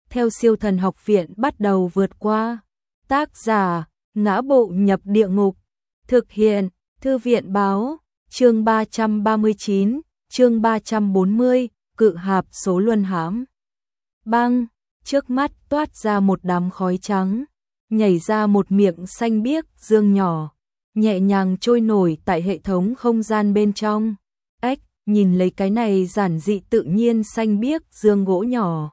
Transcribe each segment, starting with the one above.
theo siêu thần học viện bắt đầu vượt qua. Tác giả, ngã bộ nhập địa ngục. Thực hiện, Thư viện báo, chương 339, chương 340, cự hạp số luân hãm. Băng, trước mắt toát ra một đám khói trắng, nhảy ra một miệng xanh biếc dương nhỏ, nhẹ nhàng trôi nổi tại hệ thống không gian bên trong. Ếch, nhìn lấy cái này giản dị tự nhiên xanh biếc dương gỗ nhỏ.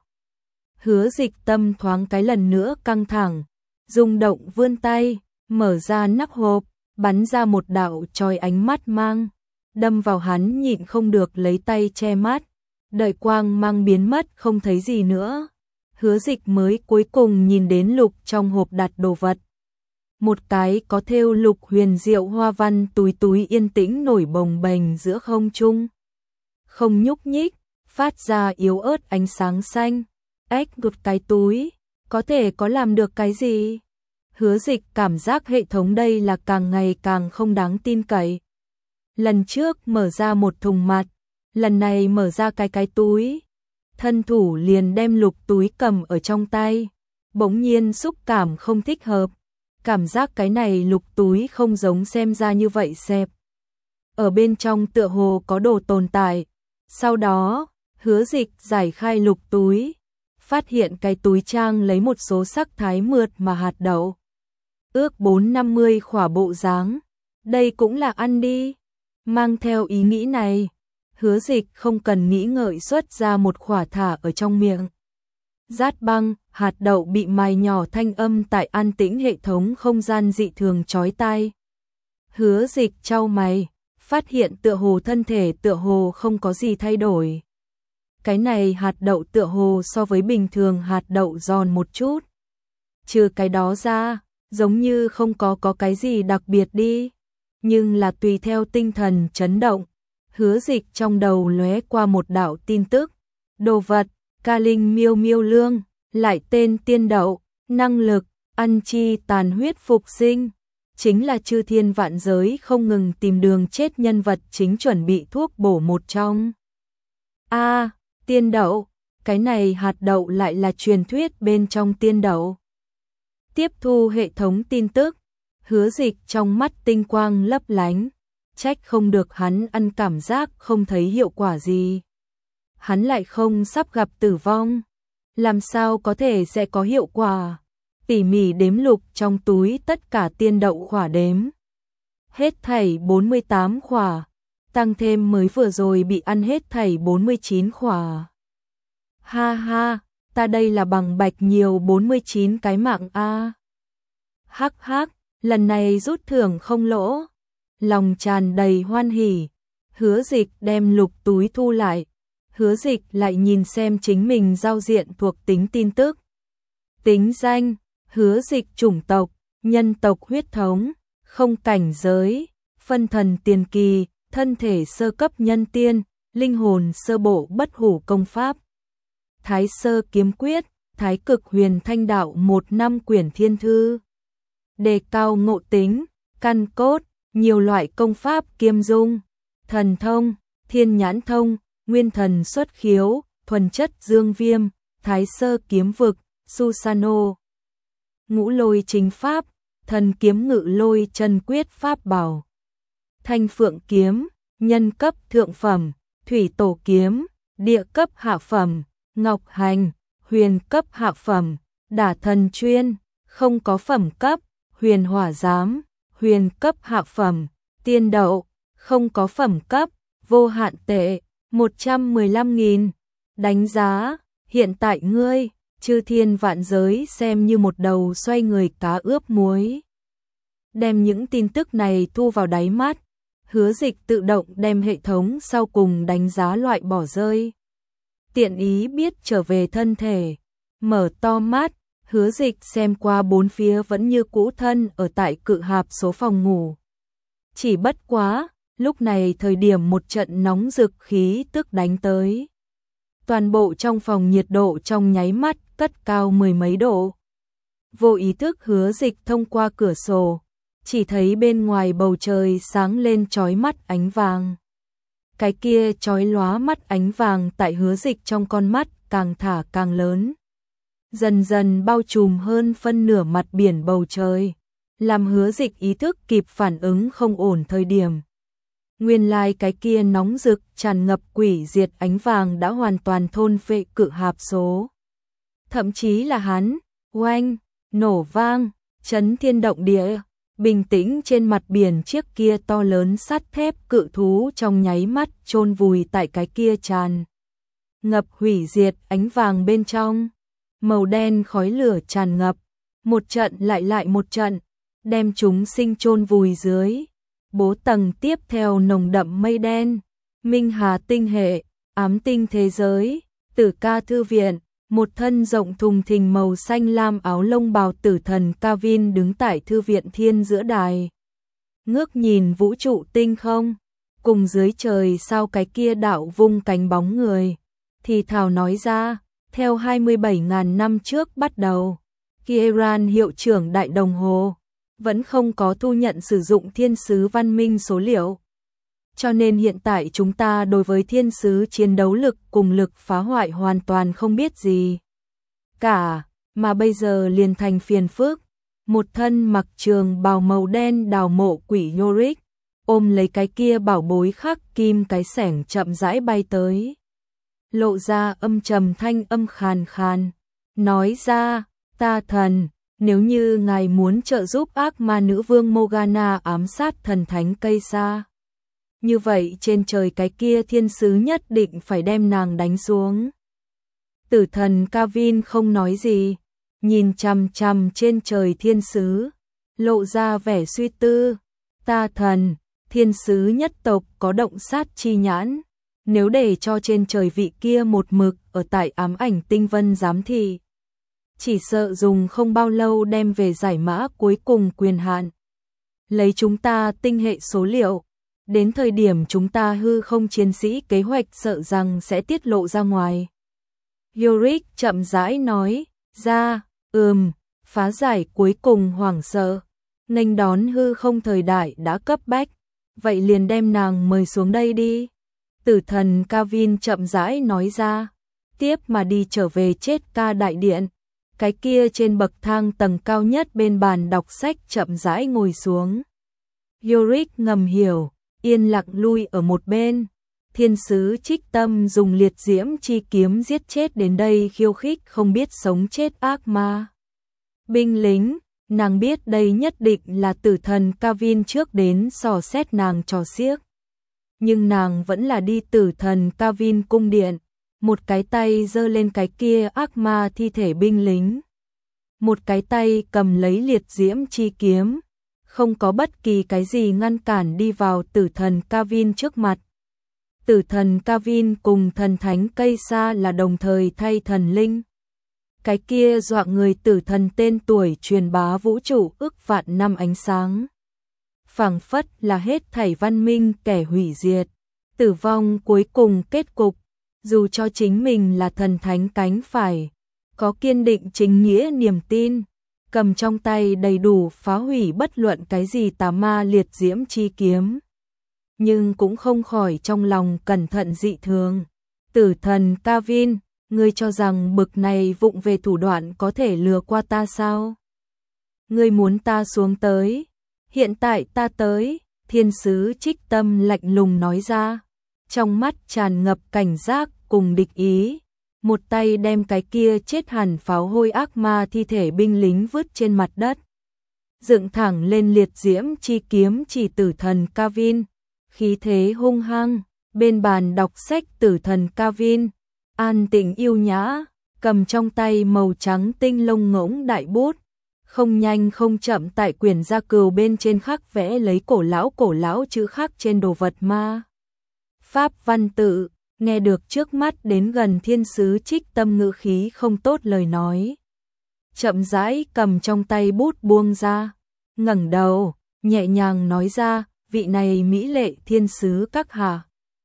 Hứa Dịch tâm thoáng cái lần nữa căng thẳng, rung động vươn tay, mở ra nắp hộp, bắn ra một đạo chói ánh mắt mang, đâm vào hắn nhịn không được lấy tay che mắt, đợi quang mang biến mất không thấy gì nữa. Hứa Dịch mới cuối cùng nhìn đến lục trong hộp đặt đồ vật. Một cái có thêu lục huyền diệu hoa văn túi yên tĩnh nổi bồng bềnh giữa không trung. Không nhúc nhích, phát ra yếu ớt ánh sáng xanh. Ếch, một cái túi, có thể có làm được cái gì? Hứa Dịch cảm giác hệ thống đây là càng ngày càng không đáng tin cậy. Lần trước mở ra một thùng mặt, lần này mở ra cái túi. Thân thủ liền đem lục túi cầm ở trong tay, bỗng nhiên xúc cảm không thích hợp. Cảm giác cái này lục túi không giống xem ra như vậy xẹp. Ở bên trong tựa hồ có đồ tồn tại. Sau đó, Hứa Dịch giải khai lục túi, phát hiện cái túi trang lấy một số sắc thái mượt mà hạt đậu. Ước 4-50 khỏa bộ dáng. Đây cũng là ăn đi. Mang theo ý nghĩ này, Hứa Dịch không cần nghĩ ngợi xuất ra một khỏa thả ở trong miệng. Rát băng, hạt đậu bị mài nhỏ thanh âm tại an tĩnh hệ thống không gian dị thường chói tai. Hứa Dịch chau mày, phát hiện tựa hồ thân thể tựa hồ không có gì thay đổi. Cái này hạt đậu tựa hồ so với bình thường hạt đậu giòn một chút. Trừ cái đó ra, giống như không có cái gì đặc biệt đi. Nhưng là tùy theo tinh thần chấn động, Hứa Dịch trong đầu lóe qua một đạo tin tức. Đồ vật, ca linh miêu miêu lương, lại tên tiên đậu, năng lực, ăn chi tàn huyết phục sinh. Chính là chư thiên vạn giới không ngừng tìm đường chết nhân vật chính chuẩn bị thuốc bổ một trong. Tiên đậu, cái này hạt đậu lại là truyền thuyết bên trong tiên đậu. Tiếp thu hệ thống tin tức, Hứa Dịch trong mắt tinh quang lấp lánh, trách không được hắn ăn cảm giác không thấy hiệu quả gì. Hắn lại không sắp gặp tử vong, làm sao có thể sẽ có hiệu quả. Tỉ mỉ đếm lục trong túi tất cả tiên đậu khỏa đếm. Hết thảy 48 khỏa, tăng thêm mới vừa rồi bị ăn hết thảy 49 khỏa. Ha ha, ta đây là bằng bạch nhiều 49 cái mạng a. Hắc hắc, lần này rút thưởng không lỗ. Lòng tràn đầy hoan hỉ, Hứa Dịch đem lục túi thu lại. Hứa Dịch lại nhìn xem chính mình giao diện thuộc tính tin tức. Tính danh, Hứa Dịch chủng tộc, nhân tộc huyết thống, không cảnh giới, phân thần tiền kỳ, thân thể sơ cấp nhân tiên, linh hồn sơ bộ bất hủ công pháp. Thái sơ kiếm quyết, thái cực huyền thanh đạo 1 năm quyển thiên thư. Đề cao ngộ tính, căn cốt, nhiều loại công pháp kiêm dung, thần thông, thiên nhãn thông, nguyên thần xuất khiếu, thuần chất dương viêm, thái sơ kiếm vực, Susano. Ngũ lôi chính pháp, thần kiếm ngự lôi chân quyết pháp bảo. Thanh phượng kiếm, nhân cấp thượng phẩm, thủy tổ kiếm, địa cấp hạ phẩm, ngọc hành, huyền cấp hạ phẩm, đả thần chuyên, không có phẩm cấp, huyền hỏa giám, huyền cấp hạ phẩm, tiên đậu, không có phẩm cấp, vô hạn tệ, 115.000. Đánh giá, hiện tại ngươi, chư thiên vạn giới xem như một đầu xoay người cá ướp muối. Đem những tin tức này thu vào đáy mắt, Hứa Dịch tự động đem hệ thống sau cùng đánh giá loại bỏ rơi. Tiện ý biết trở về thân thể, mở to mắt, Hứa Dịch xem qua bốn phía vẫn như cũ thân ở tại cự hạp số phòng ngủ. Chỉ bất quá, lúc này thời điểm một trận nóng rực khí tức đánh tới. Toàn bộ trong phòng nhiệt độ trong nháy mắt cất cao 10 mấy độ. Vô ý thức Hứa Dịch thông qua cửa sổ, chỉ thấy bên ngoài bầu trời sáng lên chói mắt ánh vàng. Cái kia chói lóa mắt ánh vàng tại Hứa Dịch trong con mắt càng thả càng lớn. dần dần bao trùm hơn phân nửa mặt biển bầu trời, làm Hứa Dịch ý thức kịp phản ứng không ổn thời điểm. Nguyên lai cái kia nóng rực tràn ngập quỷ diệt ánh vàng đã hoàn toàn thôn phệ cự hạp số. Thậm chí là hắn, oanh, nổ vang, chấn thiên động địa, bình tĩnh trên mặt biển chiếc kia to lớn sắt thép cự thú trong nháy mắt chôn vùi tại cái kia tràn ngập hủy diệt ánh vàng bên trong. Màu đen khói lửa tràn ngập, một trận lại một trận, đem chúng sinh chôn vùi dưới. Bố tầng tiếp theo nồng đậm mây đen, Minh Hà tinh hệ, ám tinh thế giới, Tử Ca thư viện, một thân rộng thùng thình màu xanh lam áo lông bào tử thần Kavin đứng tại thư viện thiên giữa đài. Ngước nhìn vũ trụ tinh không, cùng dưới trời sao cái kia đạo vung cánh bóng người, thì thào nói ra, theo 27.000 năm trước bắt đầu, Kieran hiệu trưởng đại đồng hồ vẫn không có thu nhận sử dụng thiên sứ văn minh số liệu. Cho nên hiện tại chúng ta đối với thiên sứ chiến đấu lực cùng lực phá hoại hoàn toàn không biết gì cả, mà bây giờ liền thành phiền phức. Một thân mặc trường bào màu đen đào mộ quỷ Yorick, ôm lấy cái kia bảo bối khắc kim cái xẻng chậm rãi bay tới. Lộ ra âm trầm thanh âm khàn khàn, nói ra, ta thần, nếu như ngài muốn trợ giúp ác ma nữ vương Morgana ám sát thần thánh cây sa, như vậy trên trời cái kia thiên sứ nhất định phải đem nàng đánh xuống. Tử thần Kavin không nói gì, nhìn chằm chằm trên trời thiên sứ, lộ ra vẻ suy tư. Ta thần, thiên sứ nhất tộc có động sát chi nhãn, nếu để cho trên trời vị kia một mực ở tại ám ảnh tinh vân giám thị, chỉ sợ dùng không bao lâu đem về giải mã cuối cùng quyền hạn. Lấy chúng ta tinh hệ số liệu, đến thời điểm chúng ta hư không chiến sĩ kế hoạch sợ rằng sẽ tiết lộ ra ngoài. Yorick chậm rãi nói ra, phá giải cuối cùng hoảng sợ, nghênh đón hư không thời đại đã cấp bách, vậy liền đem nàng mời xuống đây đi. Tử thần Kavin chậm rãi nói ra, tiếp mà đi trở về chết ca đại điện. Cái kia trên bậc thang tầng cao nhất bên bàn đọc sách chậm rãi ngồi xuống. Yorick ngầm hiểu, yên lặng lui ở một bên. Thiên sứ Trích Tâm dùng liệt diễm chi kiếm giết chết đến đây khiêu khích không biết sống chết ác ma. Binh lính, nàng biết đây nhất định là tử thần Kavin trước đến dò xét nàng trò xiếc. Nhưng nàng vẫn là đi tử thần Kavin cung điện, một cái tay giơ lên cái kia ác ma thi thể binh lính, một cái tay cầm lấy liệt diễm chi kiếm, không có bất kỳ cái gì ngăn cản đi vào tử thần Kavin trước mặt. Tử thần Kavin cùng thần thánh cây sa là đồng thời thay thần linh. Cái kia dọa người tử thần tên tuổi truyền bá vũ trụ ức vạn năm ánh sáng, phảng phất là hết thảy văn minh kẻ hủy diệt, tử vong cuối cùng kết cục. Dù cho chính mình là thần thánh cánh phải, có kiên định chính nghĩa niềm tin, cầm trong tay đầy đủ phá hủy bất luận cái gì tà ma liệt diễm chi kiếm, nhưng cũng không khỏi trong lòng cẩn thận dị thường. Tử thần Kavin, ngươi cho rằng bực này vụng về thủ đoạn có thể lừa qua ta sao? Ngươi muốn ta xuống tới, hiện tại ta tới. Thiên sứ Trích Tâm lạnh lùng nói ra, trong mắt tràn ngập cảnh giác cùng địch ý, một tay đem cái kia chết hẳn pháo hôi ác ma thi thể binh lính vứt trên mặt đất, dựng thẳng lên liệt diễm chi kiếm chỉ tử thần Kavin, khí thế hung hăng. Bên bàn đọc sách tử thần Kavin, an tĩnh yêu nhã, cầm trong tay màu trắng tinh lông ngỗng đại bút, không nhanh không chậm tại quyển gia cừu bên trên khắc vẽ lấy cổ lão chữ khắc trên đồ vật ma pháp văn tự. Nghe được trước mắt đến gần thiên sứ Trích Tâm ngữ khí không tốt lời nói, chậm rãi cầm trong tay bút buông ra, ngẩng đầu, nhẹ nhàng nói ra, vị này mỹ lệ thiên sứ các hạ,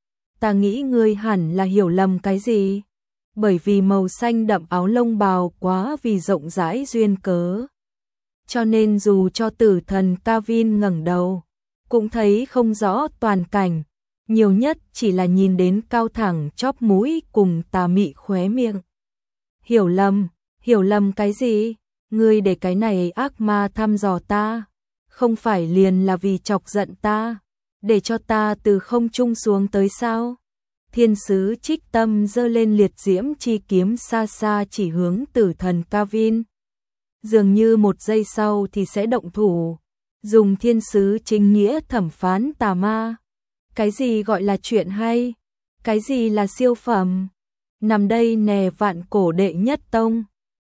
ta nghĩ ngươi hẳn là hiểu lầm cái gì, bởi vì màu xanh đậm áo lông bào quá vì rộng rãi duyên cớ, cho nên dù cho tử thần Kavin ngẩng đầu, cũng thấy không rõ toàn cảnh, nhiều nhất chỉ là nhìn đến cao thẳng chóp mũi cùng tà mị khóe miệng. Hiểu lầm, Hiểu lầm cái gì? Ngươi để cái này ác ma thăm dò ta, không phải liền là vì chọc giận ta, để cho ta từ không trung xuống tới sao? Thiên sứ Trích Tâm giơ lên liệt diễm chi kiếm xa xa chỉ hướng tử thần Kavin. Dường như một giây sau thì sẽ động thủ, dùng thiên sứ chính nghĩa thẩm phán tà ma. Cái gì gọi là chuyện hay? Cái gì là siêu phẩm? Nằm đây nè vạn cổ đệ nhất tông.